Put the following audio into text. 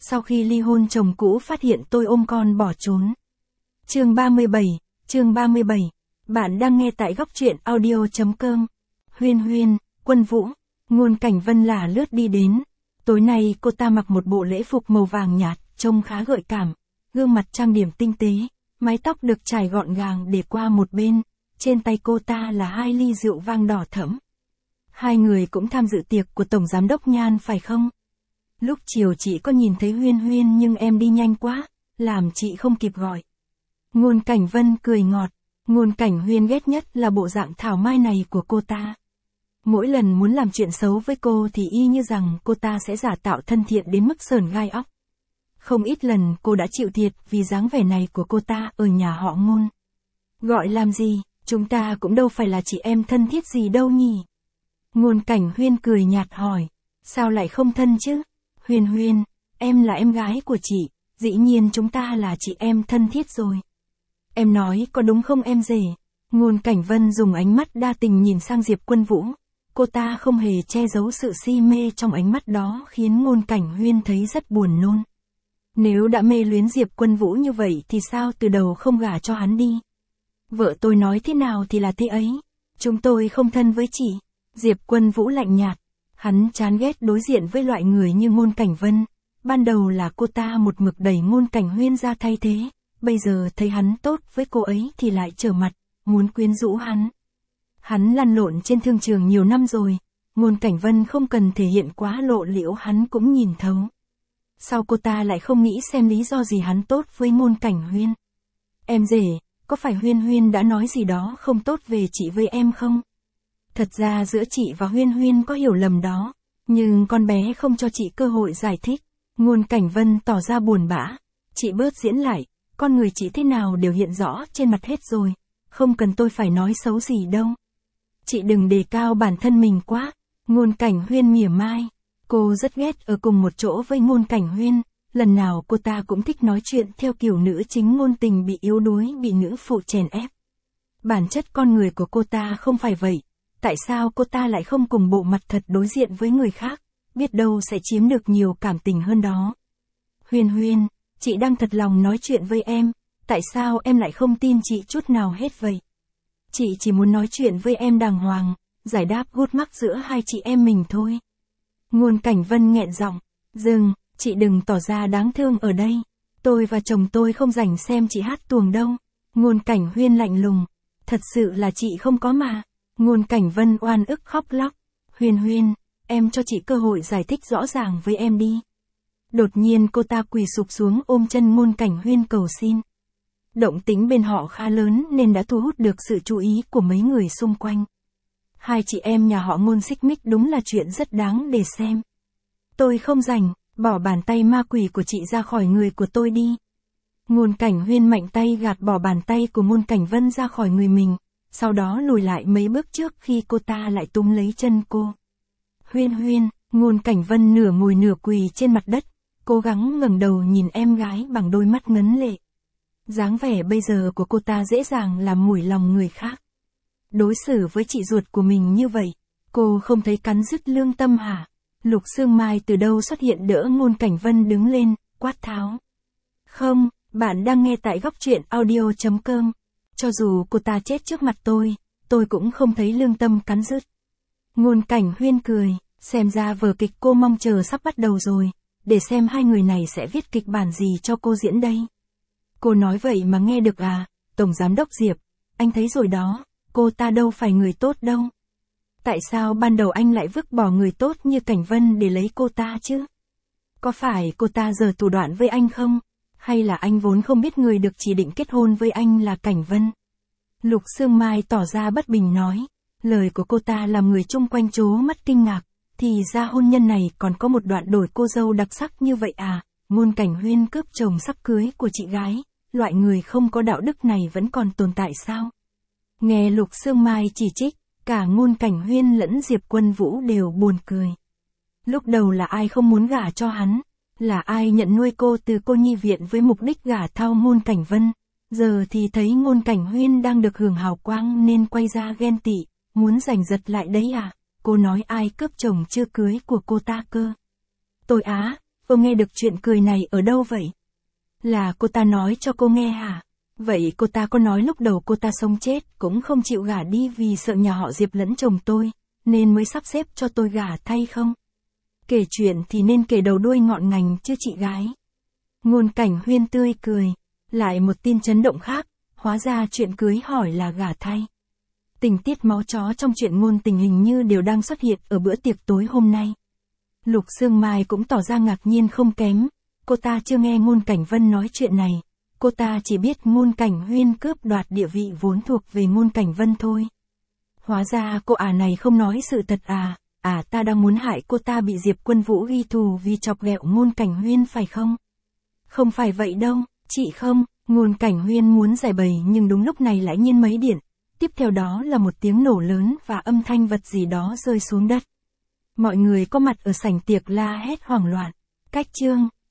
sau khi ly hôn chồng cũ phát hiện tôi ôm con bỏ trốn. Chương 37, bạn đang nghe tại góc truyện audio.com. Huyên, Quân Vũ, Ngôn Cảnh Vân là lướt đi đến. Tối nay cô ta mặc một bộ lễ phục màu vàng nhạt, trông khá gợi cảm, gương mặt trang điểm tinh tế, mái tóc được trải gọn gàng để qua một bên, trên tay cô ta là 2 ly rượu vang đỏ thẫm. Hai người cũng tham dự tiệc của Tổng Giám đốc Nhan phải không? Lúc chiều chị có nhìn thấy Huyên nhưng em đi nhanh quá, làm chị không kịp gọi. Ngôn Cảnh Vân cười ngọt, Ngôn Cảnh Huyên ghét nhất là bộ dạng thảo mai này của cô ta. Mỗi lần muốn làm chuyện xấu với cô thì y như rằng cô ta sẽ giả tạo thân thiện đến mức sởn gai óc. Không ít lần cô đã chịu thiệt vì dáng vẻ này của cô ta ở nhà họ Ngôn. Gọi làm gì, chúng ta cũng đâu phải là chị em thân thiết gì đâu nhỉ? Ngôn Cảnh Huyên cười nhạt hỏi, sao lại không thân chứ? Huyên, em là em gái của chị, dĩ nhiên chúng ta là chị em thân thiết rồi. Em nói có đúng không em rể? Ngôn Cảnh Vân dùng ánh mắt đa tình nhìn sang Diệp Quân Vũ. Cô ta không hề che giấu sự si mê trong ánh mắt đó khiến Ngôn Cảnh Huyên thấy rất buồn nôn. Nếu đã mê luyến Diệp Quân Vũ như vậy thì sao từ đầu không gả cho hắn đi? Vợ tôi nói thế nào thì là thế ấy. Chúng tôi không thân với chị. Diệp Quân Vũ lạnh nhạt. Hắn chán ghét đối diện với loại người như Ngôn Cảnh Vân. Ban đầu là cô ta một mực đẩy Ngôn Cảnh Huyên ra thay thế. Bây giờ thấy hắn tốt với cô ấy thì lại trở mặt, muốn quyến rũ hắn. Hắn lăn lộn trên thương trường nhiều năm rồi. Ngôn Cảnh Vân không cần thể hiện quá lộ liễu hắn cũng nhìn thấu. Sao cô ta lại không nghĩ xem lý do gì hắn tốt với Ngôn Cảnh Huyên? Em rể, có phải Huyên đã nói gì đó không tốt về chị với em không? Thật ra giữa chị và Huyên có hiểu lầm đó, nhưng con bé không cho chị cơ hội giải thích. Ngôn Cảnh Vân tỏ ra buồn bã. Chị bớt diễn lại, con người chị thế nào đều hiện rõ trên mặt hết rồi, không cần tôi phải nói xấu gì đâu. Chị đừng đề cao bản thân mình quá. Ngôn Cảnh Huyên mỉa mai. Cô rất ghét ở cùng một chỗ với Ngôn Cảnh Huyên, lần nào cô ta cũng thích nói chuyện theo kiểu nữ chính ngôn tình bị yếu đuối, bị nữ phụ chèn ép. Bản chất con người của cô ta không phải vậy, tại sao cô ta lại không cùng bộ mặt thật đối diện với người khác, biết đâu sẽ chiếm được nhiều cảm tình hơn đó. Huyên, chị đang thật lòng nói chuyện với em, tại sao em lại không tin chị chút nào hết vậy? Chị chỉ muốn nói chuyện với em đàng hoàng, giải đáp gút mắc giữa hai chị em mình thôi. Ngôn Cảnh Vân nghẹn giọng, dừng, chị đừng tỏ ra đáng thương ở đây. Tôi và chồng tôi không rảnh xem chị hát tuồng đâu. Ngôn Cảnh Huyên lạnh lùng, thật sự là chị không có mà. Ngôn Cảnh Vân oan ức khóc lóc, Huyên, em cho chị cơ hội giải thích rõ ràng với em đi. Đột nhiên cô ta quỳ sụp xuống ôm chân Ngôn Cảnh Huyên cầu xin. Động tĩnh bên họ khá lớn nên đã thu hút được sự chú ý của mấy người xung quanh. Hai chị em nhà họ Ngôn xích mích đúng là chuyện rất đáng để xem. Tôi không rảnh, bỏ bàn tay ma quỷ của chị ra khỏi người của tôi đi. Ngôn Cảnh Huyên mạnh tay gạt bỏ bàn tay của Ngôn Cảnh Vân ra khỏi người mình, sau đó lùi lại mấy bước trước khi cô ta lại túm lấy chân cô. Huyên, Ngôn Cảnh Vân nửa ngồi nửa quỳ trên mặt đất, cố gắng ngẩng đầu nhìn em gái bằng đôi mắt ngấn lệ. Dáng vẻ bây giờ của cô ta dễ dàng làm mủi lòng người khác. Đối xử với chị ruột của mình như vậy, cô không thấy cắn rứt lương tâm hả? Lục Sương Mai từ đâu xuất hiện đỡ Ngôn Cảnh Vân đứng lên, quát tháo. Không, bạn đang nghe tại góc truyện audio.com. Cho dù cô ta chết trước mặt tôi cũng không thấy lương tâm cắn rứt. Ngôn Cảnh Huyên cười, xem ra vở kịch cô mong chờ sắp bắt đầu rồi, để xem hai người này sẽ viết kịch bản gì cho cô diễn đây. Cô nói vậy mà nghe được à, Tổng Giám đốc Diệp, anh thấy rồi đó, cô ta đâu phải người tốt đâu. Tại sao ban đầu anh lại vứt bỏ người tốt như Cảnh Vân để lấy cô ta chứ? Có phải cô ta giở thủ đoạn với anh không? Hay là anh vốn không biết người được chỉ định kết hôn với anh là Cảnh Vân? Lục Sương Mai tỏ ra bất bình nói, lời của cô ta làm người chung quanh trố mắt kinh ngạc, thì ra hôn nhân này còn có một đoạn đổi cô dâu đặc sắc như vậy à? Ngôn Cảnh Huyên cướp chồng sắp cưới của chị gái, loại người không có đạo đức này vẫn còn tồn tại sao? Nghe Lục Sương Mai chỉ trích, cả Ngôn Cảnh Huyên lẫn Diệp Quân Vũ đều buồn cười. Lúc đầu là ai không muốn gả cho hắn? Là ai nhận nuôi cô từ cô nhi viện với mục đích gả thao Ngôn Cảnh Vân? Giờ thì thấy Ngôn Cảnh Huyên đang được hưởng hào quang nên quay ra ghen tị, muốn giành giật lại đấy à? Cô nói ai cướp chồng chưa cưới của cô ta cơ? Tôi á, cô nghe được chuyện cười này ở đâu vậy? Là cô ta nói cho cô nghe hả? Vậy cô ta có nói lúc đầu cô ta sống chết cũng không chịu gả đi vì sợ nhà họ Diệp lẫn chồng tôi, nên mới sắp xếp cho tôi gả thay không? Kể chuyện thì nên kể đầu đuôi ngọn ngành chứ chị gái. Ngôn Cảnh Huyên tươi cười. Lại một tin chấn động khác, hóa ra chuyện cưới hỏi là gả thay. Tình tiết máu chó trong chuyện ngôn tình hình như đều đang xuất hiện ở bữa tiệc tối hôm nay. Lục Sương Mai cũng tỏ ra ngạc nhiên không kém, cô ta chưa nghe Ngôn Cảnh Vân nói chuyện này, cô ta chỉ biết Ngôn Cảnh Huyên cướp đoạt địa vị vốn thuộc về Ngôn Cảnh Vân thôi. Hóa ra cô này không nói sự thật à, ta đang muốn hại cô ta bị Diệp Quân Vũ ghi thù vì chọc ghẹo Ngôn Cảnh Huyên phải không? Không phải vậy đâu, chị không, Ngôn Cảnh Huyên muốn giải bày nhưng đúng lúc này lại nhiên mấy điện. Tiếp theo đó là một tiếng nổ lớn và âm thanh vật gì đó rơi xuống đất. Mọi người có mặt ở sảnh tiệc la hét hoảng loạn. Cách chương